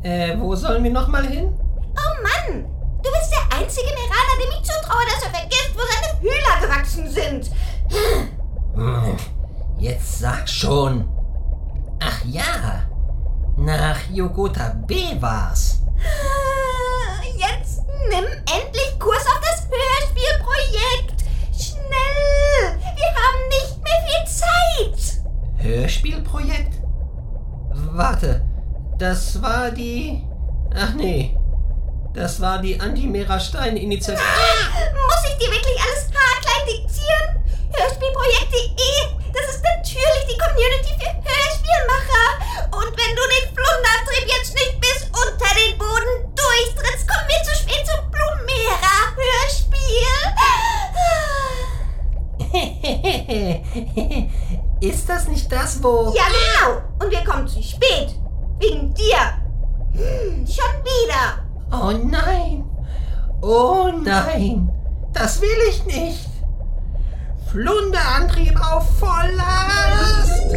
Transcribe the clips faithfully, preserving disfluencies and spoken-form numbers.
Äh, wo sollen wir nochmal hin? Oh Mann! Du bist der einzige Meraner, dem ich zutraue, dass er vergisst, wo seine Hühner gewachsen sind. Hm, jetzt sag schon. Ach ja, nach Yogotha B war's. Jetzt nimm endlich Kurs auf das Hörspielprojekt. Schnell! Wir haben nicht mehr viel Zeit. Hörspielprojekt? Warte, das war die... Ach nee, das war die Anti-Mera-Stein-Initiative. Ah, muss ich dir wirklich alles haarklein diktieren? Hörspielprojekt punkt de, das ist natürlich die Community für Hörspielmacher. Und wenn du den Flundertrieb jetzt nicht bis unter den Boden durchtrittst, kommen wir zu spät zum Blumera-Hörspiel. Ist das nicht das, wo... Ja, genau. Und wir kommen zu spät. Wegen dir. Hm, schon wieder. Oh nein. Oh nein. Das will ich nicht. Flunderantrieb auf Volllast.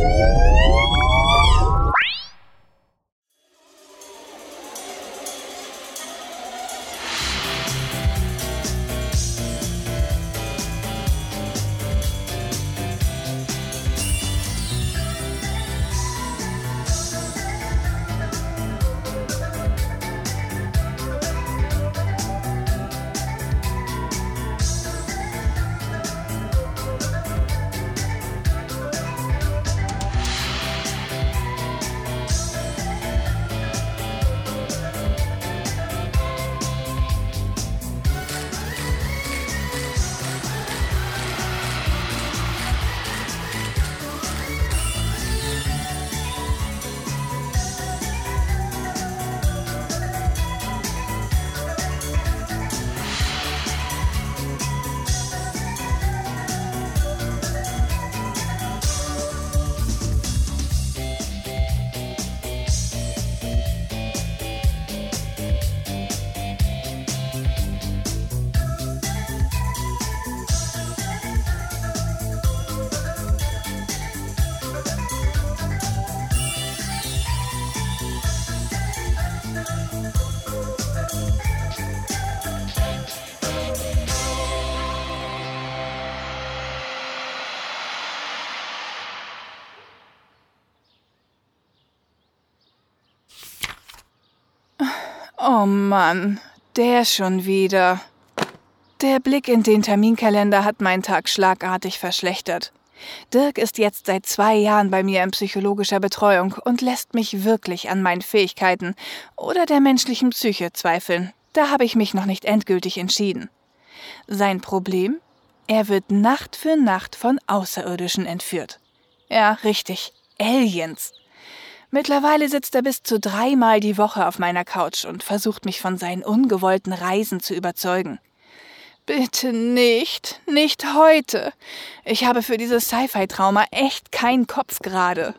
Oh Mann, der schon wieder. Der Blick in den Terminkalender hat meinen Tag schlagartig verschlechtert. Dirk ist jetzt seit zwei Jahren bei mir in psychologischer Betreuung und lässt mich wirklich an meinen Fähigkeiten oder der menschlichen Psyche zweifeln. Da habe ich mich noch nicht endgültig entschieden. Sein Problem? Er wird Nacht für Nacht von Außerirdischen entführt. Ja, richtig, Aliens. Mittlerweile sitzt er bis zu dreimal die Woche auf meiner Couch und versucht mich von seinen ungewollten Reisen zu überzeugen. Bitte nicht, nicht heute. Ich habe für dieses Sci-Fi-Trauma echt keinen Kopf gerade.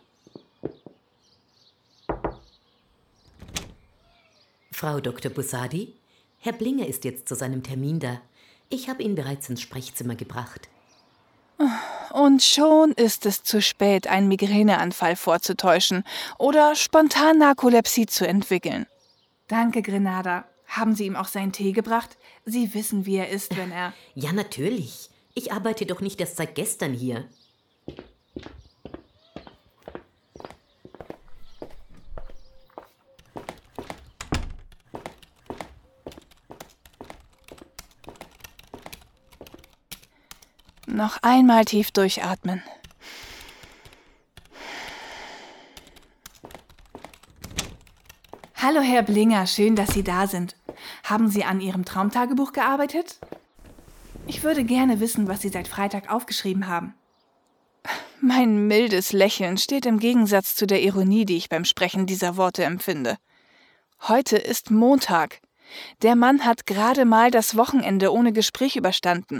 Frau Doktor Bussardi, Herr Blinger ist jetzt zu seinem Termin da. Ich habe ihn bereits ins Sprechzimmer gebracht. Und schon ist es zu spät, einen Migräneanfall vorzutäuschen oder spontan Narkolepsie zu entwickeln. Danke, Grenada. Haben Sie ihm auch seinen Tee gebracht? Sie wissen, wie er ist, wenn er... Ja, natürlich. Ich arbeite doch nicht erst seit gestern hier. Noch einmal tief durchatmen. Hallo, Herr Blinger, schön, dass Sie da sind. Haben Sie an Ihrem Traumtagebuch gearbeitet? Ich würde gerne wissen, was Sie seit Freitag aufgeschrieben haben. Mein mildes Lächeln steht im Gegensatz zu der Ironie, die ich beim Sprechen dieser Worte empfinde. Heute ist Montag. Der Mann hat gerade mal das Wochenende ohne Gespräch überstanden.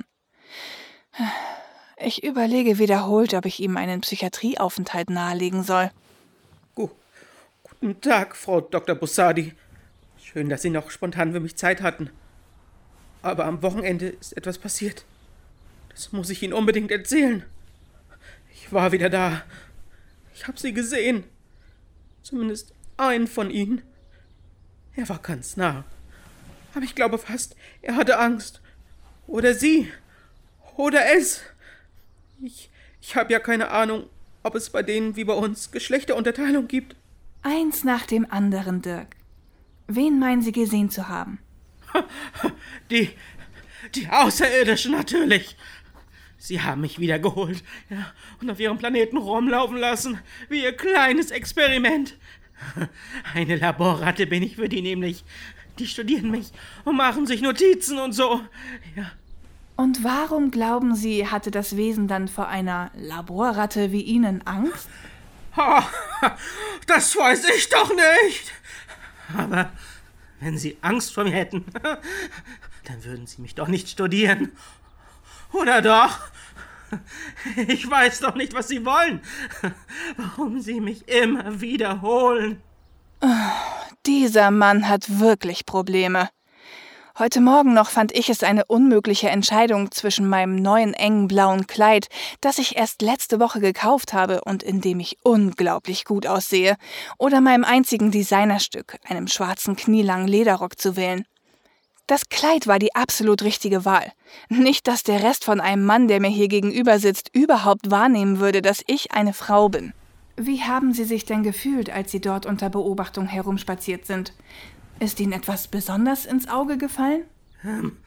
Ich überlege wiederholt, ob ich ihm einen Psychiatrieaufenthalt nahelegen soll. Gu- Guten Tag, Frau Doktor Bussardi. Schön, dass Sie noch spontan für mich Zeit hatten. Aber am Wochenende ist etwas passiert. Das muss ich Ihnen unbedingt erzählen. Ich war wieder da. Ich habe Sie gesehen. Zumindest einen von Ihnen. Er war ganz nah. Aber ich glaube fast, er hatte Angst. Oder sie. Oder es. Ich, ich habe ja keine Ahnung, ob es bei denen wie bei uns Geschlechterunterteilung gibt. Eins nach dem anderen, Dirk. Wen meinen Sie gesehen zu haben? Die, die Außerirdischen natürlich. Sie haben mich wiedergeholt, ja, und auf ihrem Planeten rumlaufen lassen, wie ihr kleines Experiment. Eine Laborratte bin ich für die nämlich. Die studieren mich und machen sich Notizen und so. Ja. Und warum glauben Sie, hatte das Wesen dann vor einer Laborratte wie Ihnen Angst? Oh, das weiß ich doch nicht. Aber wenn Sie Angst vor mir hätten, dann würden Sie mich doch nicht studieren. Oder doch? Ich weiß doch nicht, was Sie wollen. Warum Sie mich immer wiederholen. Oh, dieser Mann hat wirklich Probleme. Heute Morgen noch fand ich es eine unmögliche Entscheidung zwischen meinem neuen engen blauen Kleid, das ich erst letzte Woche gekauft habe und in dem ich unglaublich gut aussehe, oder meinem einzigen Designerstück, einem schwarzen knielangen Lederrock zu wählen. Das Kleid war die absolut richtige Wahl. Nicht, dass der Rest von einem Mann, der mir hier gegenüber sitzt, überhaupt wahrnehmen würde, dass ich eine Frau bin. Wie haben Sie sich denn gefühlt, als Sie dort unter Beobachtung herumspaziert sind? Ist Ihnen etwas besonders ins Auge gefallen? Ähm,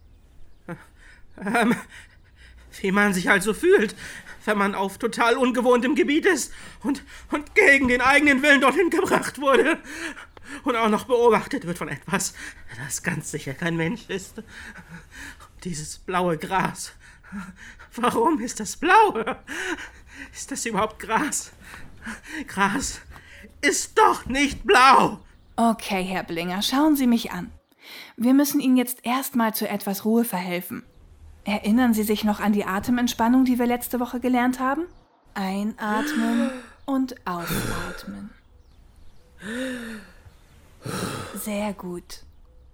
ähm, wie man sich also fühlt, wenn man auf total ungewohntem Gebiet ist und, und gegen den eigenen Willen dorthin gebracht wurde. Und auch noch beobachtet wird von etwas, das ganz sicher kein Mensch ist. Dieses blaue Gras. Warum ist das blau? Ist das überhaupt Gras? Gras ist doch nicht blau! Okay, Herr Blinger, schauen Sie mich an. Wir müssen Ihnen jetzt erstmal zu etwas Ruhe verhelfen. Erinnern Sie sich noch an die Atementspannung, die wir letzte Woche gelernt haben? Einatmen und ausatmen. Sehr gut.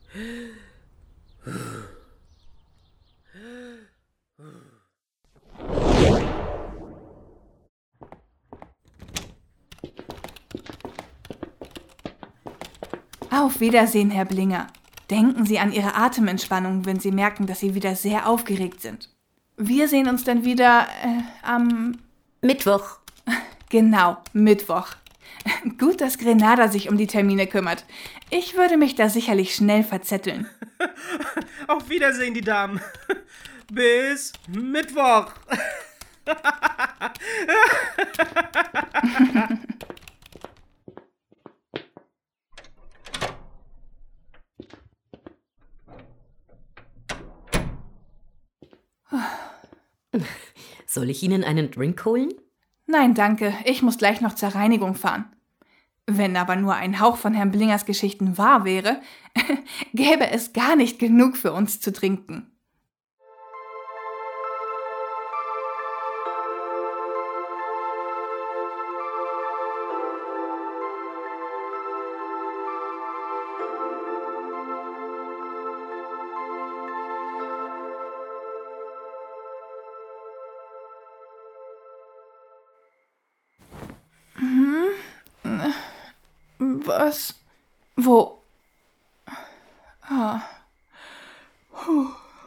Auf Wiedersehen, Herr Blinger. Denken Sie an Ihre Atementspannung, wenn Sie merken, dass Sie wieder sehr aufgeregt sind. Wir sehen uns dann wieder äh, am... Mittwoch. Genau, Mittwoch. Gut, dass Grenada sich um die Termine kümmert. Ich würde mich da sicherlich schnell verzetteln. Auf Wiedersehen, die Damen. Bis Mittwoch. Soll ich Ihnen einen Drink holen? Nein, danke. Ich muss gleich noch zur Reinigung fahren. Wenn aber nur ein Hauch von Herrn Blingers Geschichten wahr wäre, gäbe es gar nicht genug für uns zu trinken. Was? Wo? Ah. Puh.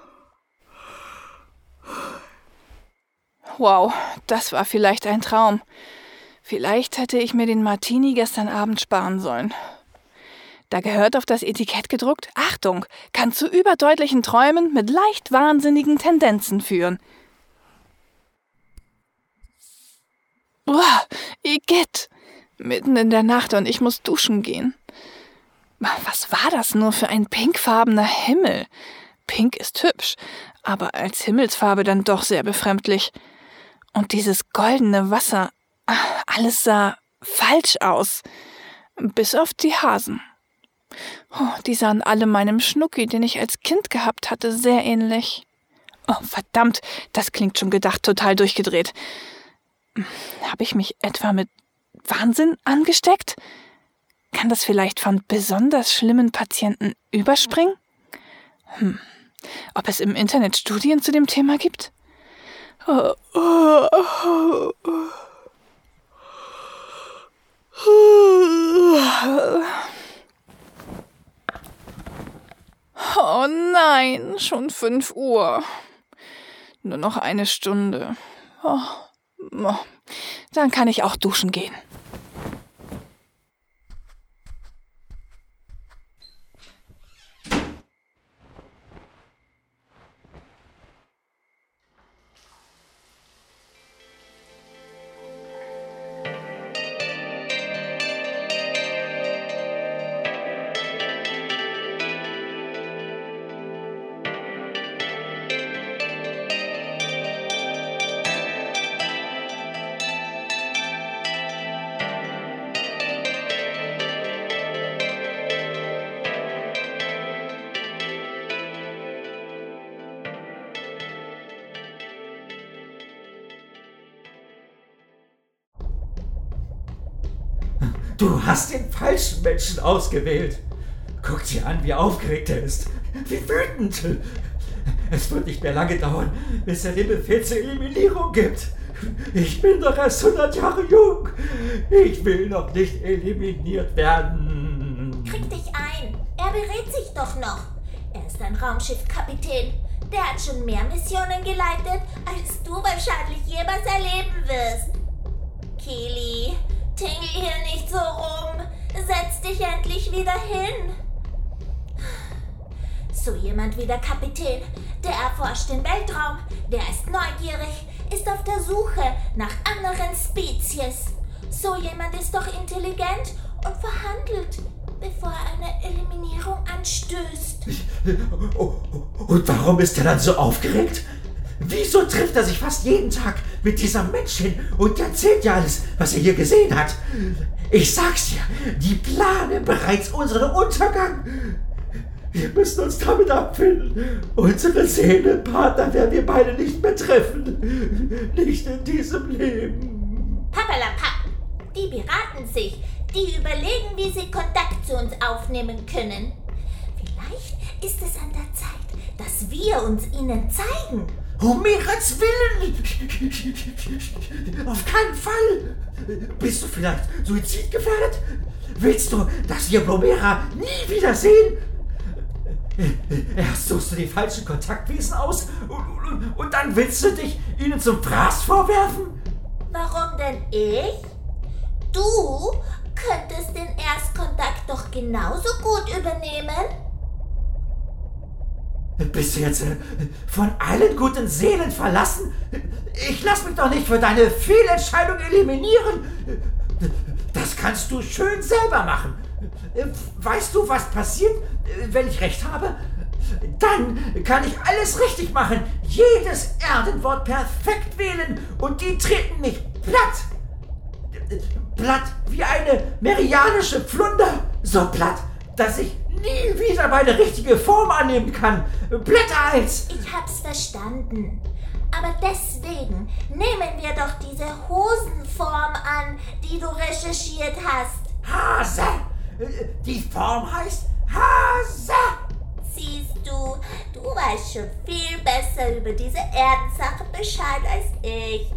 Wow, das war vielleicht ein Traum. Vielleicht hätte ich mir den Martini gestern Abend sparen sollen. Da gehört auf das Etikett gedruckt: Achtung, kann zu überdeutlichen Träumen mit leicht wahnsinnigen Tendenzen führen. Uah, Igitt! Mitten in der Nacht und ich muss duschen gehen. Was war das nur für ein pinkfarbener Himmel? Pink ist hübsch, aber als Himmelsfarbe dann doch sehr befremdlich. Und dieses goldene Wasser, alles sah falsch aus. Bis auf die Hasen. Oh, die sahen alle meinem Schnucki, den ich als Kind gehabt hatte, sehr ähnlich. Oh, verdammt, das klingt schon gedacht total durchgedreht. Habe ich mich etwa mit Wahnsinn angesteckt? Kann das vielleicht von besonders schlimmen Patienten überspringen? Hm. Ob es im Internet Studien zu dem Thema gibt? Oh, oh, oh, oh. nein, schon fünf Uhr. Nur noch eine Stunde. Oh, oh. Dann kann ich auch duschen gehen. Du hast den falschen Menschen ausgewählt. Guck dir an, wie aufgeregt er ist. Wie wütend. Es wird nicht mehr lange dauern, bis er den Befehl zur Eliminierung gibt. Ich bin doch erst hundert Jahre jung. Ich will noch nicht eliminiert werden. Krieg dich ein. Er berät sich doch noch. Er ist ein Raumschiffkapitän. Der hat schon mehr Missionen geleitet, als du wahrscheinlich jemals erleben wirst. Keely, tingel hier nicht so rum. Setz dich endlich wieder hin. So jemand wie der Kapitän, der erforscht den Weltraum, der ist neugierig, ist auf der Suche nach anderen Spezies. So jemand ist doch intelligent und verhandelt, bevor er eine Eliminierung anstößt. Und warum ist er dann so aufgeregt? Wieso trifft er sich fast jeden Tag mit dieser Menschin und erzählt ja alles, was er hier gesehen hat? Ich sag's dir, die planen bereits unseren Untergang. Wir müssen uns damit abfinden. Unsere Seelenpartner werden wir beide nicht mehr treffen. Nicht in diesem Leben. Pappalapapp, die beraten sich. Die überlegen, wie sie Kontakt zu uns aufnehmen können. Vielleicht ist es an der Zeit, dass wir uns ihnen zeigen. Um ihres Willen! Auf keinen Fall! Bist du vielleicht suizidgefährdet? Willst du, dass wir Blomera nie wiedersehen? Erst suchst du die falschen Kontaktwesen aus und, und, und dann willst du dich ihnen zum Fraß vorwerfen? Warum denn ich? Du könntest den Erstkontakt doch genauso gut übernehmen. Bist du jetzt äh, von allen guten Seelen verlassen? Ich lass mich doch nicht für deine Fehlentscheidung eliminieren. Das kannst du schön selber machen. Weißt du, was passiert, wenn ich recht habe? Dann kann ich alles richtig machen, jedes Erdenwort perfekt wählen und die treten mich platt. Platt wie eine merianische Pflunder. So platt, dass ich nie wieder meine richtige Form annehmen kann. Blättereis! Ich hab's verstanden. Aber deswegen nehmen wir doch diese Hosenform an, die du recherchiert hast. Hase! Die Form heißt Hase! Siehst du, du weißt schon viel besser über diese Erdensache Bescheid als ich.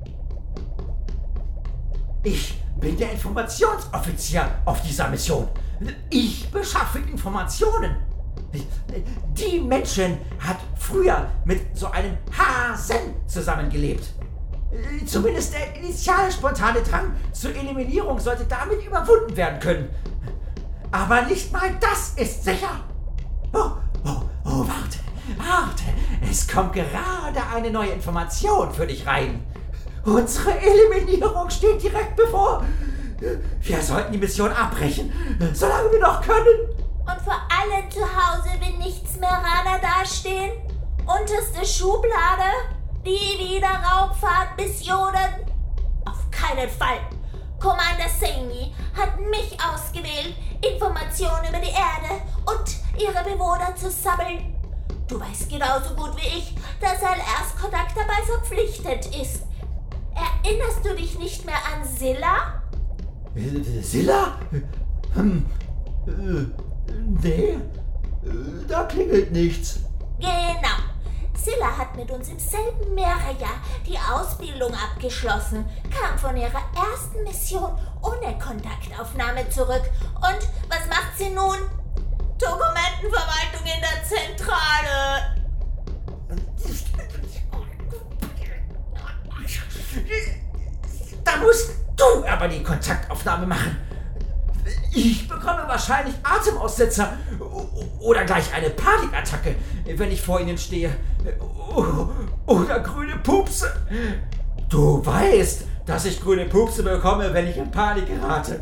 Ich bin der Informationsoffizier auf dieser Mission. Ich beschaffe Informationen. Die Menschen hat früher mit so einem Hasen zusammengelebt. Zumindest der initiale spontane Drang zur Eliminierung sollte damit überwunden werden können. Aber nicht mal das ist sicher. Oh, oh, oh, warte, warte. Es kommt gerade eine neue Information für dich rein. Unsere Eliminierung steht direkt bevor. Wir sollten die Mission abbrechen, solange wir noch können. Und für alle zu Hause will nichts mehr Radar dastehen? Unterste Schublade? Die Wiederauffahrtmissionen? Auf keinen Fall. Commander Singh hat mich ausgewählt, Informationen über die Erde und ihre Bewohner zu sammeln. Du weißt genauso gut wie ich, dass ein Erstkontakt dabei verpflichtet ist. Erinnerst du dich nicht mehr an Silla? Silla? Hm. Äh, nee, da klingelt nichts. Genau. Silla hat mit uns im selben Mehrerjahr die Ausbildung abgeschlossen, kam von ihrer ersten Mission ohne Kontaktaufnahme zurück. Und was macht sie nun? Dokumentenverwaltung in der Zentrale. Da musst du aber die Kontaktaufnahme machen. Ich bekomme wahrscheinlich Atemaussetzer oder gleich eine Panikattacke, wenn ich vor ihnen stehe. Oder grüne Pupse. Du weißt, dass ich grüne Pupse bekomme, wenn ich in Panik gerate.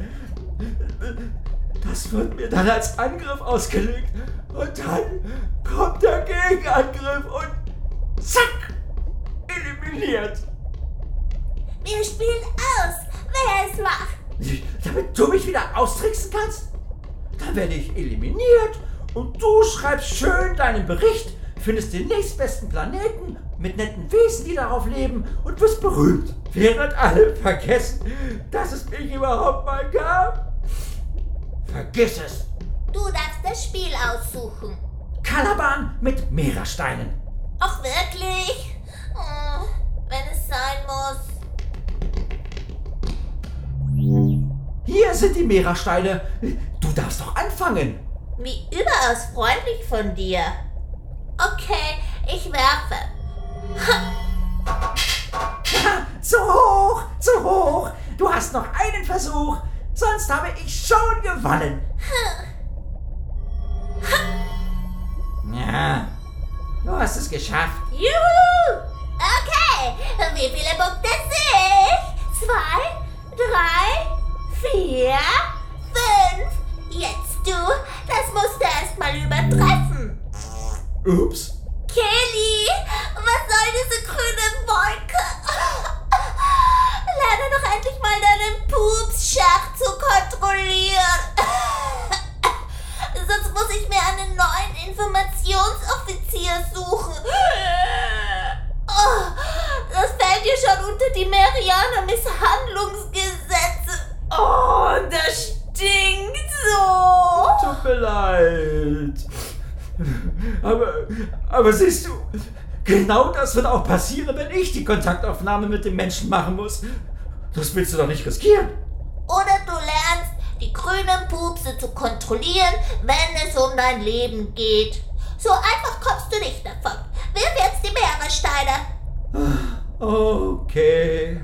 Das wird mir dann als Angriff ausgelegt. Und dann kommt der Gegenangriff und zack, eliminiert. Wir spielen aus, wer es macht. Damit du mich wieder austricksen kannst? Dann werde ich eliminiert und du schreibst schön deinen Bericht, findest den nächstbesten Planeten mit netten Wesen, die darauf leben und wirst berühmt, während alle vergessen, dass es mich überhaupt mal gab. Vergiss es. Du darfst das Spiel aussuchen. Calaban mit Meeresteinen. Ach, wirklich? Oh, wenn es sein muss. Hier sind die Meeresteine. Du darfst doch anfangen. Wie überaus freundlich von dir. Okay, ich werfe. Ha, zu hoch, zu hoch. Du hast noch einen Versuch. Sonst habe ich schon gewonnen. Ja, du hast es geschafft. Juhu! Okay, wie viele Punkte sehe ich? Zwei, drei, vier, fünf. Jetzt du, das musst du erst mal übertreffen. Ups. Kelly, was soll diese grüne Wolke? Lerne doch endlich mal deinen Pupsschacht zu kontrollieren. Sonst muss ich mir einen neuen Informationsoffizier suchen. Oh, das fällt dir schon unter die Merianer Misshandlungsgesetze. Oh, das stinkt so. Tut mir leid. Aber, aber siehst du, genau das wird auch passieren, wenn ich die Kontaktaufnahme mit dem Menschen machen muss. Das willst du doch nicht riskieren. Oder du lernst, die grünen Pupse zu kontrollieren, wenn es um dein Leben geht. So einfach kommst du nicht davon. Wirf jetzt die Meeresteine. Okay.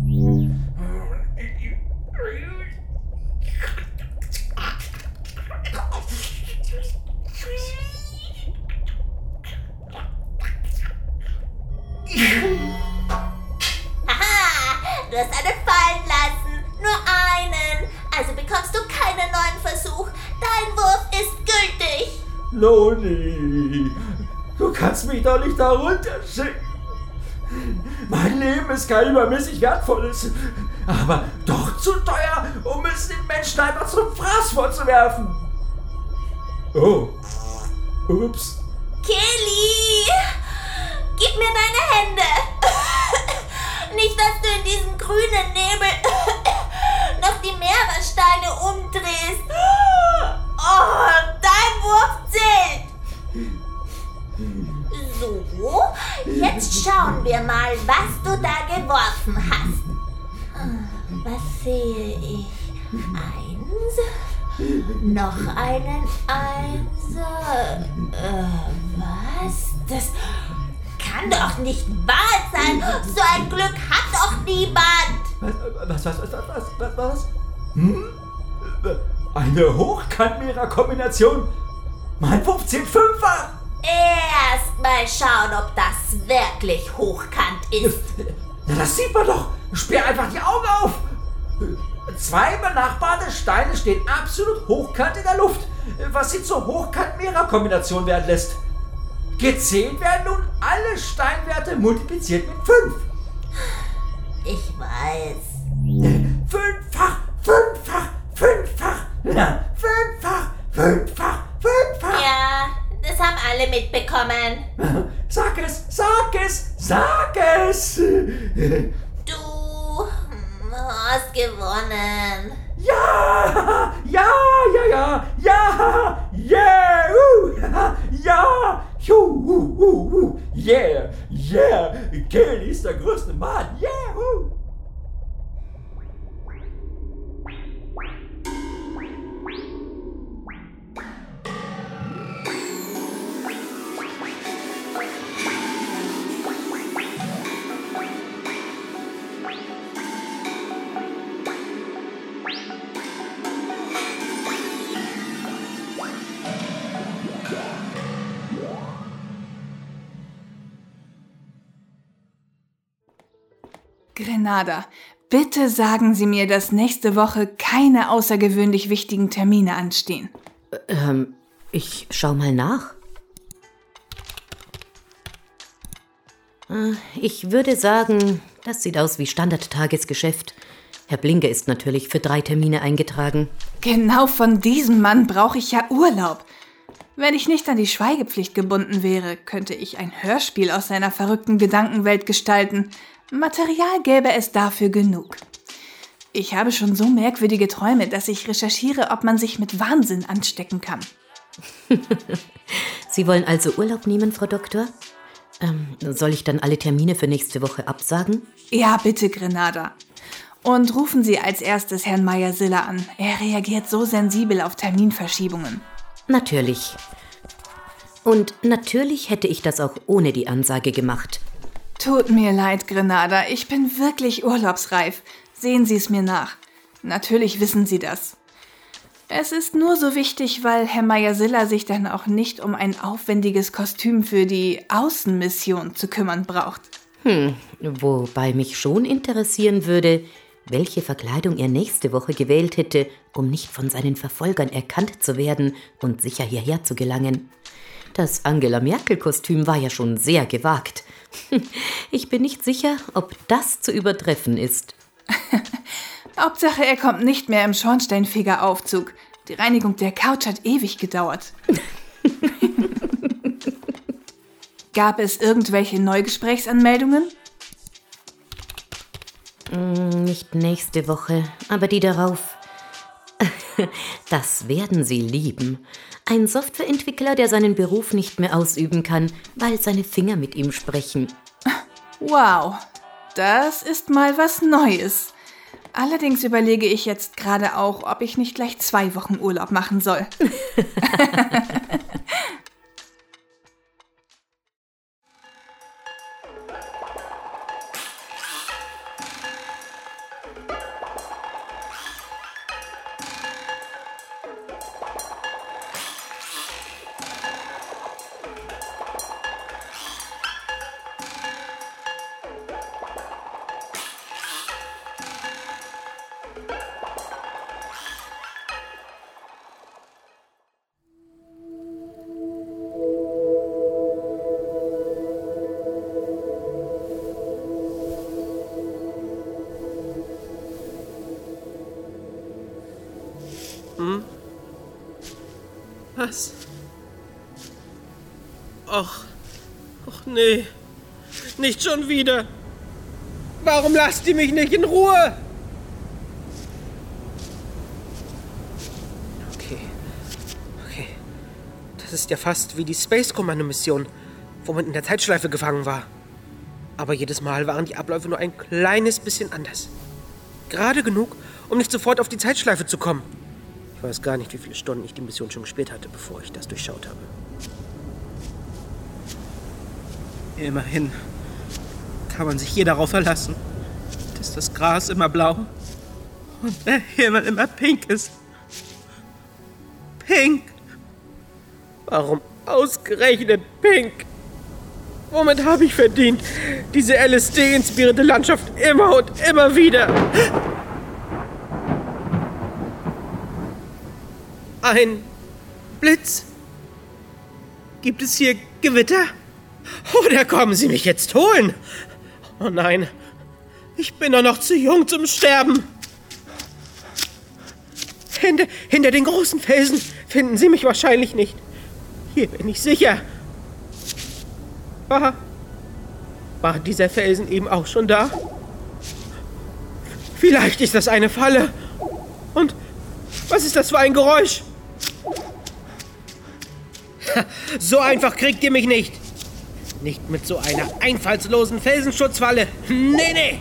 Haha, du hast einen fallen lassen. Nur einen. Also bekommst du keinen neuen Versuch. Dein Wurf ist gültig. Loni, du kannst mich doch nicht da runterschicken. Mein Leben ist kein übermäßig wertvolles, aber doch zu teuer, um es den Menschen einfach zum Fraß vorzuwerfen. Oh, ups. Kelly, gib mir deine Hände. Nicht, dass du in diesem grünen Nebel noch die Meeresteine umdrehst. Oh, dein Wurf zählt. So, jetzt schauen wir mal, was du da geworfen hast. Was sehe ich? Eins, noch einen Einser. Äh, was? Das kann doch nicht wahr sein. So ein Glück hat doch niemand. Was, was, was, was, was, was, was? Hm? Eine Hochkant-Meerer-Kombination? Mein Wurf zählt fünffach. Erst mal schauen, ob das wirklich hochkant ist. Na, das sieht man doch. Sperr einfach die Augen auf. Zwei benachbarte Steine stehen absolut hochkant in der Luft, was sie zur Hochkant-Meerer-Kombination werden lässt. Gezählt werden nun alle Steinwerte multipliziert mit fünf. Ich weiß. Fünffach, fünffach, fünffach, ja, fünffach, fünffach, fünffach. Ja, das haben alle mitbekommen. Sag es, sag es, sag es. Du hast gewonnen. Ja, ja, ja, ja, ja, yeah, uh, ja, ju, uh, uh, uh, yeah, yeah, Kelly ist der größte Mann, yeah, uh. Grenada, bitte sagen Sie mir, dass nächste Woche keine außergewöhnlich wichtigen Termine anstehen. Ähm, ich schau mal nach. Ich würde sagen, das sieht aus wie Standard-Tagesgeschäft. Herr Blinge ist natürlich für drei Termine eingetragen. Genau von diesem Mann brauche ich ja Urlaub. Wenn ich nicht an die Schweigepflicht gebunden wäre, könnte ich ein Hörspiel aus seiner verrückten Gedankenwelt gestalten. Material gäbe es dafür genug. Ich habe schon so merkwürdige Träume, dass ich recherchiere, ob man sich mit Wahnsinn anstecken kann. Sie wollen also Urlaub nehmen, Frau Doktor? Ähm, soll ich dann alle Termine für nächste Woche absagen? Ja, bitte, Grenada. Und rufen Sie als erstes Herrn Meyer-Siller an. Er reagiert so sensibel auf Terminverschiebungen. Natürlich. Und natürlich hätte ich das auch ohne die Ansage gemacht. Tut mir leid, Grenada. Ich bin wirklich urlaubsreif. Sehen Sie es mir nach. Natürlich wissen Sie das. Es ist nur so wichtig, weil Herr Meyer-Siller sich dann auch nicht um ein aufwendiges Kostüm für die Außenmission zu kümmern braucht. Hm, wobei mich schon interessieren würde, welche Verkleidung er nächste Woche gewählt hätte, um nicht von seinen Verfolgern erkannt zu werden und sicher hierher zu gelangen. Das Angela-Merkel-Kostüm war ja schon sehr gewagt. Ich bin nicht sicher, ob das zu übertreffen ist. Hauptsache, er kommt nicht mehr im Schornsteinfegeraufzug. Die Reinigung der Couch hat ewig gedauert. Gab es irgendwelche Neugesprächsanmeldungen? Nicht nächste Woche, aber die darauf. Das werden Sie lieben. Ein Softwareentwickler, der seinen Beruf nicht mehr ausüben kann, weil seine Finger mit ihm sprechen. Wow, das ist mal was Neues. Allerdings überlege ich jetzt gerade auch, ob ich nicht gleich zwei Wochen Urlaub machen soll. Hm? Was? Och, och nee, nicht schon wieder. Warum lasst ihr mich nicht in Ruhe? Okay, okay. Das ist ja fast wie die Space-Kommando-Mission, wo man in der Zeitschleife gefangen war. Aber jedes Mal waren die Abläufe nur ein kleines bisschen anders. Gerade genug, um nicht sofort auf die Zeitschleife zu kommen. Ich weiß gar nicht, wie viele Stunden ich die Mission schon gespielt hatte, bevor ich das durchschaut habe. Immerhin kann man sich hier darauf verlassen, dass das Gras immer blau und der Himmel immer pink ist. Pink? Warum ausgerechnet pink? Womit habe ich verdient, diese L S D-inspirierte Landschaft immer und immer wieder? Ein Blitz? Gibt es hier Gewitter? Oder kommen Sie mich jetzt holen? Oh nein, ich bin doch noch zu jung zum Sterben. Hinter, hinter den großen Felsen finden Sie mich wahrscheinlich nicht. Hier bin ich sicher. War, war dieser Felsen eben auch schon da? Vielleicht ist das eine Falle. Und was ist das für ein Geräusch? So einfach kriegt ihr mich nicht. Nicht mit so einer einfallslosen Felsenschutzfalle. Nee, nee.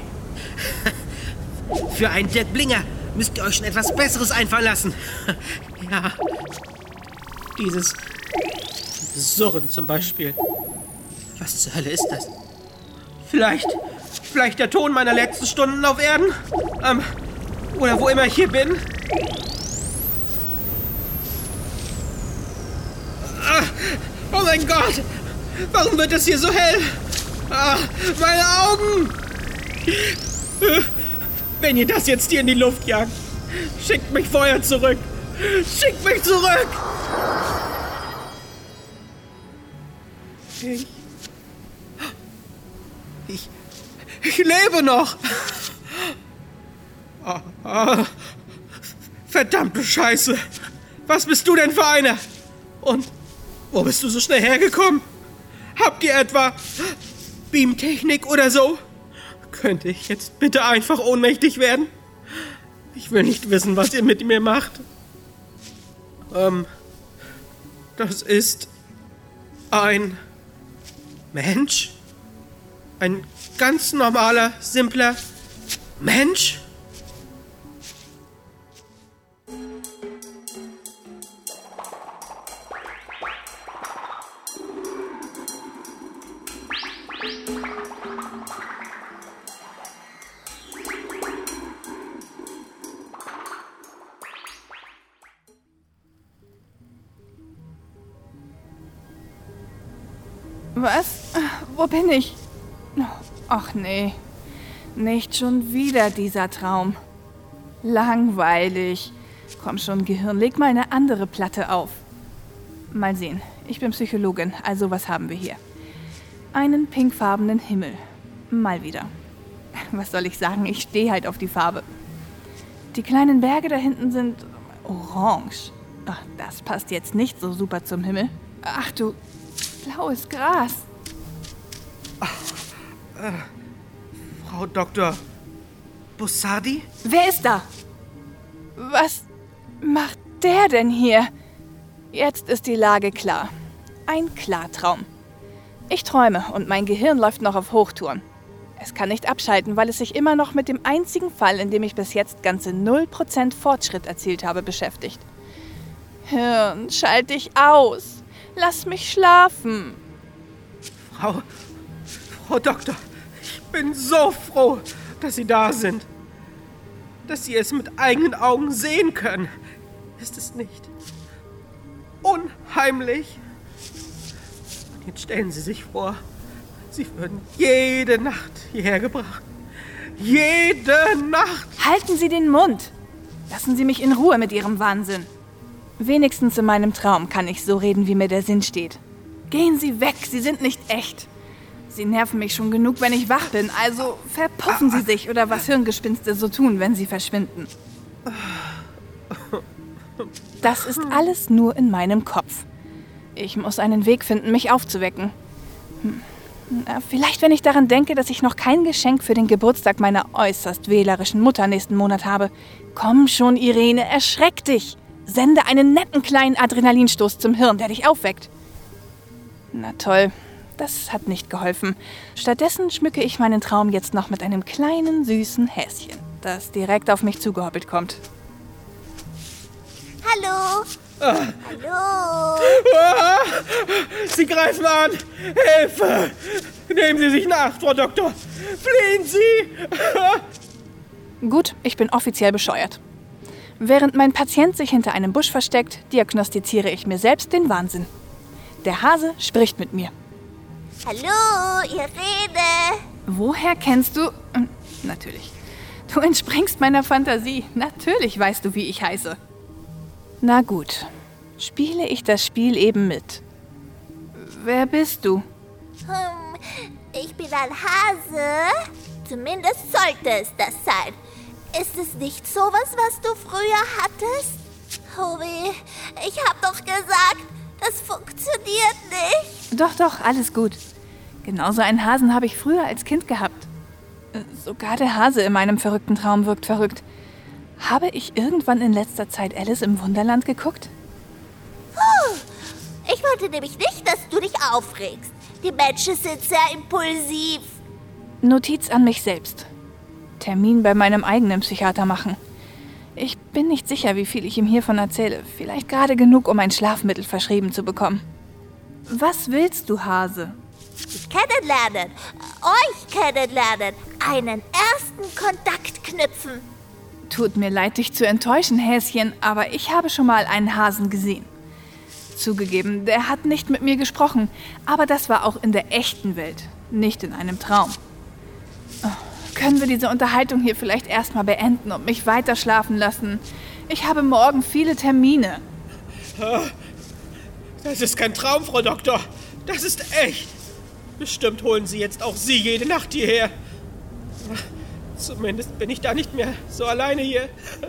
Für einen Dirk Blinger müsst ihr euch schon etwas Besseres einfallen lassen. Ja. Dieses, dieses Surren zum Beispiel. Was zur Hölle ist das? Vielleicht, vielleicht der Ton meiner letzten Stunden auf Erden? Ähm, oder wo immer ich hier bin? Ah, oh mein Gott! Warum wird es hier so hell? Ah, meine Augen! Wenn ihr das jetzt hier in die Luft jagt, schickt mich vorher zurück. Schickt mich zurück! Ich... Ich... Ich lebe noch! Oh, oh. Verdammte Scheiße! Was bist du denn für einer? Und wo bist du so schnell hergekommen? Habt ihr etwa Beamtechnik oder so? Könnte ich jetzt bitte einfach ohnmächtig werden? Ich will nicht wissen, was ihr mit mir macht. Ähm, das ist ein Mensch? Ein ganz normaler, simpler Mensch? Was? Wo bin ich? Ach nee, nicht schon wieder dieser Traum. Langweilig. Komm schon, Gehirn, leg mal eine andere Platte auf. Mal sehen, ich bin Psychologin, also was haben wir hier? Einen pinkfarbenen Himmel. Mal wieder. Was soll ich sagen, ich stehe halt auf die Farbe. Die kleinen Berge da hinten sind orange. Ach, das passt jetzt nicht so super zum Himmel. Ach du, blaues Gras. Ach, äh, Frau Doktor Bussardi? Wer ist da? Was macht der denn hier? Jetzt ist die Lage klar. Ein Klartraum. Ich träume und mein Gehirn läuft noch auf Hochtouren. Es kann nicht abschalten, weil es sich immer noch mit dem einzigen Fall, in dem ich bis jetzt ganze null Prozent Fortschritt erzielt habe, beschäftigt. Hirn, schalt dich aus. Lass mich schlafen. Frau, Frau Doktor, ich bin so froh, dass Sie da sind. Dass Sie es mit eigenen Augen sehen können. Ist es nicht unheimlich? Und jetzt stellen Sie sich vor, Sie würden jede Nacht hierher gebracht. Jede Nacht! Halten Sie den Mund! Lassen Sie mich in Ruhe mit Ihrem Wahnsinn. Wenigstens in meinem Traum kann ich so reden, wie mir der Sinn steht. Gehen Sie weg, Sie sind nicht echt. Sie nerven mich schon genug, wenn ich wach bin, also verpuffen Sie sich oder was Hirngespinste so tun, wenn Sie verschwinden. Das ist alles nur in meinem Kopf. Ich muss einen Weg finden, mich aufzuwecken. Hm. Na, vielleicht, wenn ich daran denke, dass ich noch kein Geschenk für den Geburtstag meiner äußerst wählerischen Mutter nächsten Monat habe. Komm schon, Irene, erschreck dich! Sende einen netten kleinen Adrenalinstoß zum Hirn, der dich aufweckt. Na toll, das hat nicht geholfen. Stattdessen schmücke ich meinen Traum jetzt noch mit einem kleinen, süßen Häschen, das direkt auf mich zugehoppelt kommt. Hallo? Ah. Hallo? Ah, Sie greifen an! Hilfe! Nehmen Sie sich nach, Frau Doktor! Fliehen Sie! Gut, ich bin offiziell bescheuert. Während mein Patient sich hinter einem Busch versteckt, diagnostiziere ich mir selbst den Wahnsinn. Der Hase spricht mit mir. Hallo, Irene? Woher kennst du... Hm, natürlich. Du entspringst meiner Fantasie. Natürlich weißt du, wie ich heiße. Na gut, spiele ich das Spiel eben mit. Wer bist du? Hm, ich bin ein Hase. Zumindest sollte es das sein. Ist es nicht sowas, was du früher hattest? Oh weh, ich hab doch gesagt, das funktioniert nicht. Doch, doch, alles gut. Genauso einen Hasen habe ich früher als Kind gehabt. Sogar der Hase in meinem verrückten Traum wirkt verrückt. Habe ich irgendwann in letzter Zeit Alice im Wunderland geguckt? Puh, ich wollte nämlich nicht, dass du dich aufregst. Die Menschen sind sehr impulsiv. Notiz an mich selbst. Termin bei meinem eigenen Psychiater machen. Ich bin nicht sicher, wie viel ich ihm hiervon erzähle. Vielleicht gerade genug, um ein Schlafmittel verschrieben zu bekommen. Was willst du, Hase? Dich kennenlernen, euch kennenlernen, einen ersten Kontakt knüpfen. Tut mir leid, dich zu enttäuschen, Häschen, aber ich habe schon mal einen Hasen gesehen. Zugegeben, der hat nicht mit mir gesprochen, aber das war auch in der echten Welt, nicht in einem Traum. Oh, Können wir diese Unterhaltung hier vielleicht erstmal beenden und mich weiter schlafen lassen? Ich habe morgen viele Termine. Das ist kein Traum, Frau Doktor. Das ist echt. Bestimmt holen Sie jetzt auch Sie jede Nacht hierher. Zumindest bin ich da nicht mehr so alleine hier.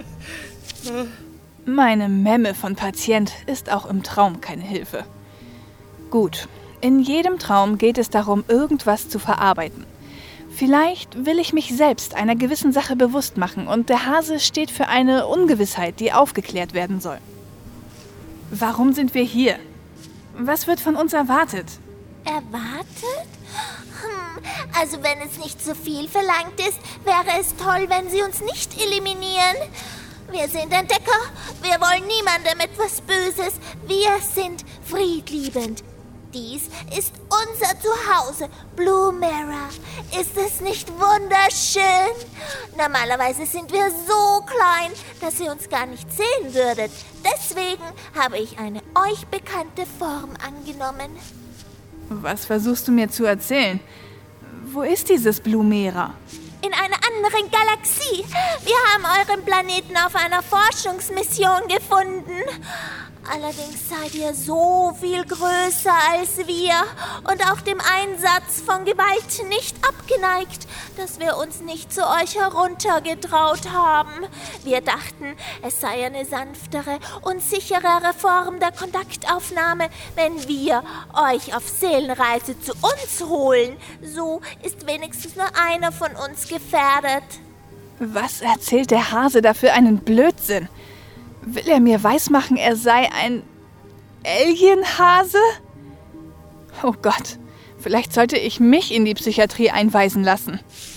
Meine Memme von Patient ist auch im Traum keine Hilfe. Gut, in jedem Traum geht es darum, irgendwas zu verarbeiten. Vielleicht will ich mich selbst einer gewissen Sache bewusst machen und der Hase steht für eine Ungewissheit, die aufgeklärt werden soll. Warum sind wir hier? Was wird von uns erwartet? Erwartet? Hm, also wenn es nicht zu viel verlangt ist, wäre es toll, wenn Sie uns nicht eliminieren. Wir sind Entdecker, wir wollen niemandem etwas Böses, wir sind friedliebend. Dies ist unser Zuhause, Blue Mirror. Ist es nicht wunderschön? Normalerweise sind wir so klein, dass ihr uns gar nicht sehen würdet. Deswegen habe ich eine euch bekannte Form angenommen. Was versuchst du mir zu erzählen? Wo ist dieses Blue Mirror? In einer anderen Galaxie. Wir haben euren Planeten auf einer Forschungsmission gefunden. Allerdings seid ihr so viel größer als wir und auch dem Einsatz von Gewalt nicht abgeneigt, dass wir uns nicht zu euch heruntergetraut haben. Wir dachten, es sei eine sanftere und sicherere Form der Kontaktaufnahme, wenn wir euch auf Seelenreise zu uns holen. So ist wenigstens nur einer von uns gefährdet. Was erzählt der Hase da für einen Blödsinn? Will er mir weismachen, er sei ein Alienhase? Oh Gott, vielleicht sollte ich mich in die Psychiatrie einweisen lassen.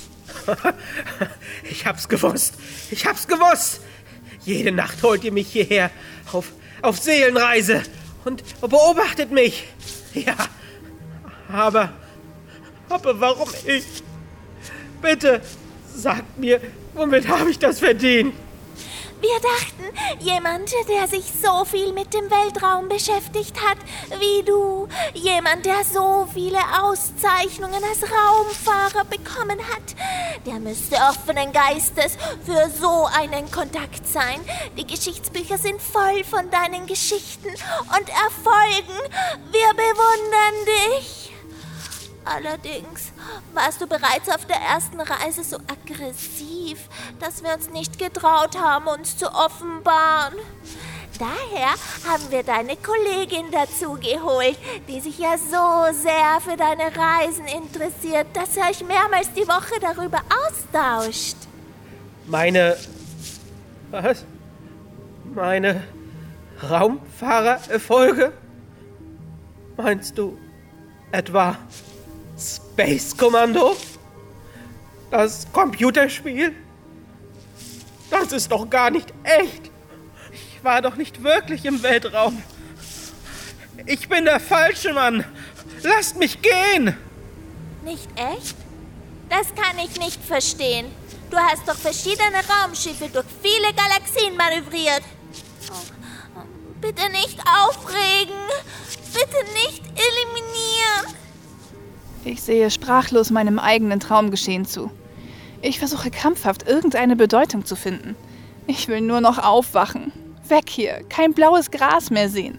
Ich hab's gewusst, ich hab's gewusst. Jede Nacht holt ihr mich hierher auf, auf Seelenreise und beobachtet mich. Ja, aber, aber warum ich? Bitte, sagt mir, womit habe ich das verdient? Wir dachten, jemand, der sich so viel mit dem Weltraum beschäftigt hat wie du, jemand, der so viele Auszeichnungen als Raumfahrer bekommen hat, der müsste offenen Geistes für so einen Kontakt sein. Die Geschichtsbücher sind voll von deinen Geschichten und Erfolgen. Wir bewundern dich. Allerdings warst du bereits auf der ersten Reise so aggressiv, dass wir uns nicht getraut haben, uns zu offenbaren. Daher haben wir deine Kollegin dazu geholt, die sich ja so sehr für deine Reisen interessiert, dass ihr euch mehrmals die Woche darüber austauscht. Meine... was? Meine Raumfahrererfolge? Meinst du etwa Space Commando? Das Computerspiel? Das ist doch gar nicht echt. Ich war doch nicht wirklich im Weltraum. Ich bin der falsche Mann. Lasst mich gehen. Nicht echt? Das kann ich nicht verstehen. Du hast doch verschiedene Raumschiffe durch viele Galaxien manövriert. Oh, bitte nicht aufregen. Bitte nicht eliminieren. Ich sehe sprachlos meinem eigenen Traumgeschehen zu. Ich versuche krampfhaft, irgendeine Bedeutung zu finden. Ich will nur noch aufwachen. Weg hier, kein blaues Gras mehr sehen.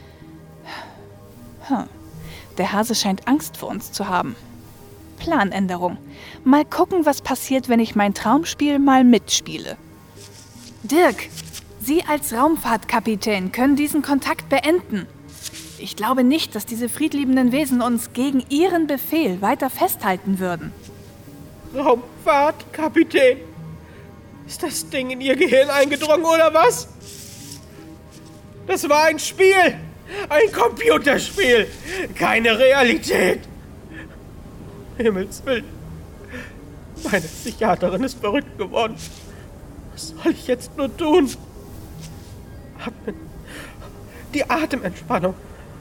Hm. Der Hase scheint Angst vor uns zu haben. Planänderung. Mal gucken, was passiert, wenn ich mein Traumspiel mal mitspiele. Dirk, Sie als Raumfahrtkapitän können diesen Kontakt beenden. Ich glaube nicht, dass diese friedliebenden Wesen uns gegen Ihren Befehl weiter festhalten würden. Raumfahrtkapitän? Ist das Ding in Ihr Gehirn eingedrungen, oder was? Das war ein Spiel! Ein Computerspiel! Keine Realität! Himmels Willen! Meine Psychiaterin ist verrückt geworden. Was soll ich jetzt nur tun? Atmen. Die Atementspannung.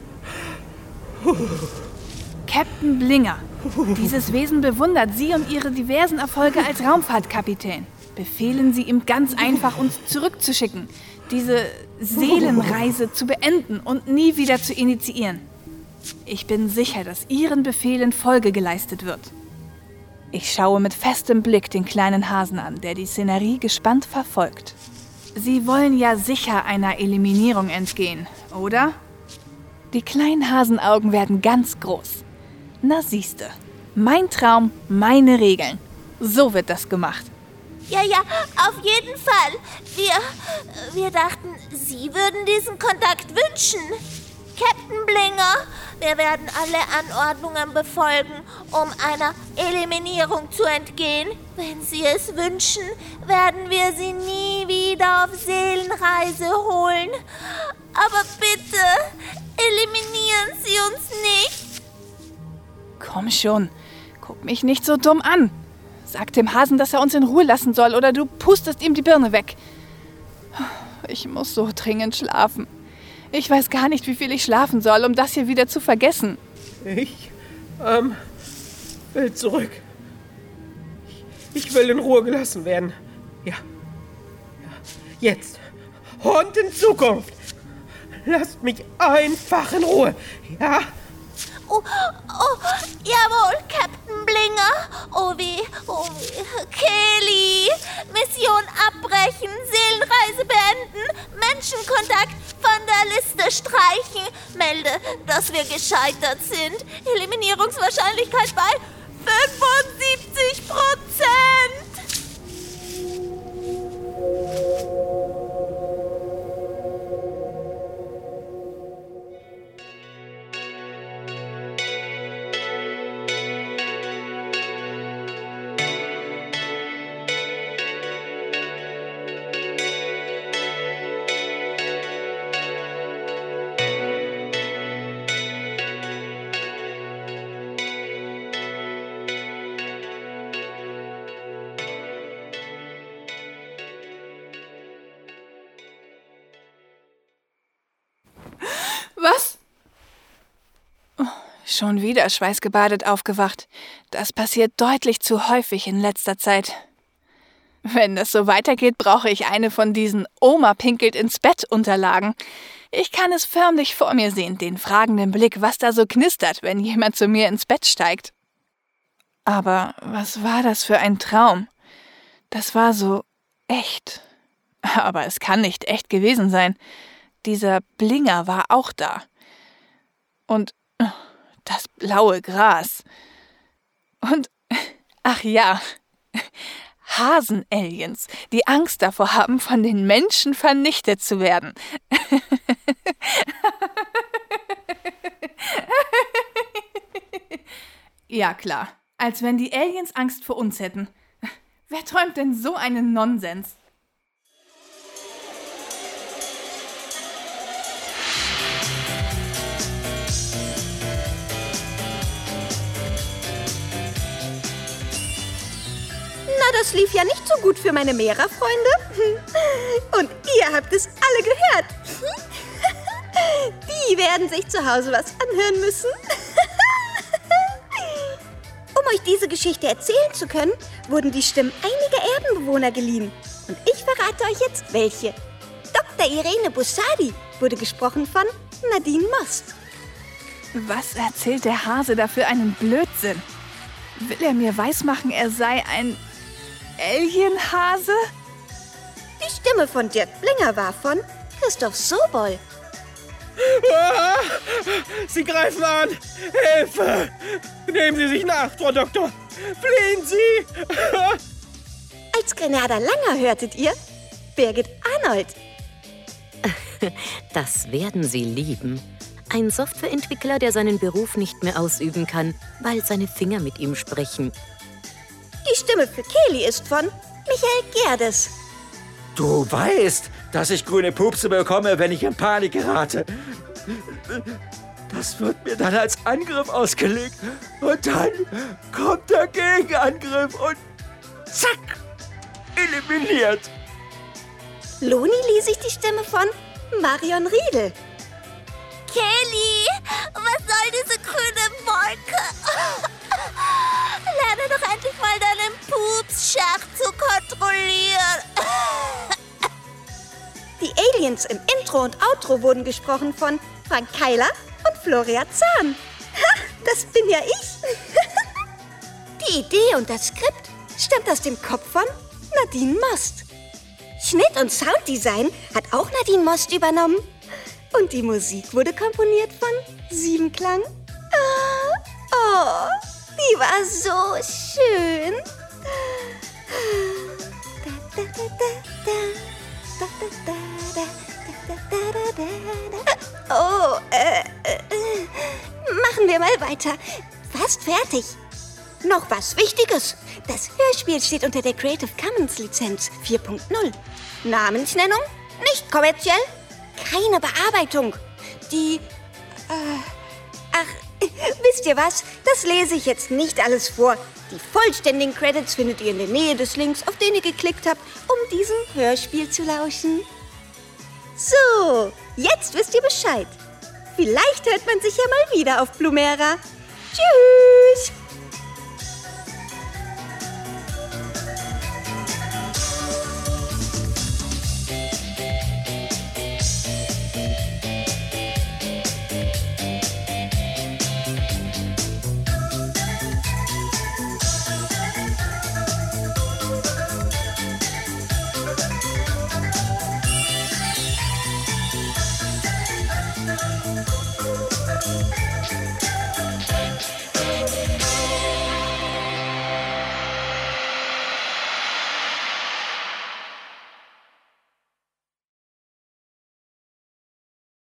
Captain Blinger, dieses Wesen bewundert Sie und Ihre diversen Erfolge als Raumfahrtkapitän. Befehlen Sie ihm ganz einfach, uns zurückzuschicken, diese Seelenreise zu beenden und nie wieder zu initiieren. Ich bin sicher, dass Ihren Befehlen Folge geleistet wird. Ich schaue mit festem Blick den kleinen Hasen an, der die Szenerie gespannt verfolgt. Sie wollen ja sicher einer Eliminierung entgehen, oder? Die kleinen Hasenaugen werden ganz groß. Na siehste, mein Traum, meine Regeln. So wird das gemacht. Ja, ja, auf jeden Fall. Wir, wir dachten, Sie würden diesen Kontakt wünschen. Captain Blinger, wir werden alle Anordnungen befolgen, um einer Eliminierung zu entgehen. Wenn Sie es wünschen, werden wir Sie nie wieder auf Seelenreise holen. Aber bitte, eliminieren Sie uns nicht. Komm schon, guck mich nicht so dumm an. Sag dem Hasen, dass er uns in Ruhe lassen soll, oder du pustest ihm die Birne weg. Ich muss so dringend schlafen. Ich weiß gar nicht, wie viel ich schlafen soll, um das hier wieder zu vergessen. Ich, ähm, will zurück. Ich, ich will in Ruhe gelassen werden. Ja. ja. Jetzt. Und in Zukunft. Lasst mich einfach in Ruhe. Ja? Oh, oh, jawohl, Captain Blinger. Oh wie, oh wie. Kelly, Mission abbrechen, Seelenreise beenden, Menschenkontakt von der Liste streichen. Melde, dass wir gescheitert sind. Eliminierungswahrscheinlichkeit bei fünfundsiebzig Prozent. Was? Oh, schon wieder schweißgebadet aufgewacht. Das passiert deutlich zu häufig in letzter Zeit. Wenn das so weitergeht, brauche ich eine von diesen Oma pinkelt ins Bett Unterlagen. Ich kann es förmlich vor mir sehen, den fragenden Blick, was da so knistert, wenn jemand zu mir ins Bett steigt. Aber was war das für ein Traum? Das war so echt. Aber es kann nicht echt gewesen sein. Dieser Blinger war auch da. Und das blaue Gras. Und, ach ja, Hasenaliens, die Angst davor haben, von den Menschen vernichtet zu werden. Ja, klar. Als wenn die Aliens Angst vor uns hätten. Wer träumt denn so einen Nonsens? Na, das lief ja nicht so gut für meine Mera-Freunde. Und ihr habt es alle gehört. Die werden sich zu Hause was anhören müssen. Um euch diese Geschichte erzählen zu können, wurden die Stimmen einiger Erdenbewohner geliehen. Und ich verrate euch jetzt, welche. Doktor Irene Bussardi wurde gesprochen von Nadine Most. Was erzählt der Hase da für einen Blödsinn? Will er mir weismachen, er sei ein Alienhase? Die Stimme von Dirk Blinger war von Christoph Sobol. Ah, Sie greifen an! Hilfe! Nehmen Sie sich nach, Frau Doktor! Fliehen Sie! Als Grenada Langer hörtet ihr Birgit Arnold. Das werden Sie lieben. Ein Softwareentwickler, der seinen Beruf nicht mehr ausüben kann, weil seine Finger mit ihm sprechen. Die Stimme für Kelly ist von Michael Gerdes. Du weißt, dass ich grüne Pupse bekomme, wenn ich in Panik gerate. Das wird mir dann als Angriff ausgelegt. Und dann kommt der Gegenangriff und zack, eliminiert. Loni ließ sich die Stimme von Marion Riedel. Kelly, was soll diese grüne Wolke? Lerne doch endlich mal deinen Pupsschacht zu kontrollieren. Die Aliens im Intro und Outro wurden gesprochen von Frank Keiler und Floria Zahn. Ha, das bin ja ich. Die Idee und das Skript stammt aus dem Kopf von Nadine Most. Schnitt und Sounddesign hat auch Nadine Most übernommen. Und die Musik wurde komponiert von Siebenklang. Oh, oh, die war so schön. Oh, äh, äh, machen wir mal weiter. Fast fertig. Noch was Wichtiges. Das Hörspiel steht unter der Creative Commons Lizenz vier Punkt null. Namensnennung nicht kommerziell. Keine Bearbeitung. Die, äh, ach, wisst ihr was? Das lese ich jetzt nicht alles vor. Die vollständigen Credits findet ihr in der Nähe des Links, auf den ihr geklickt habt, um diesem Hörspiel zu lauschen. So, jetzt wisst ihr Bescheid. Vielleicht hört man sich ja mal wieder auf Blumera. Tschüss!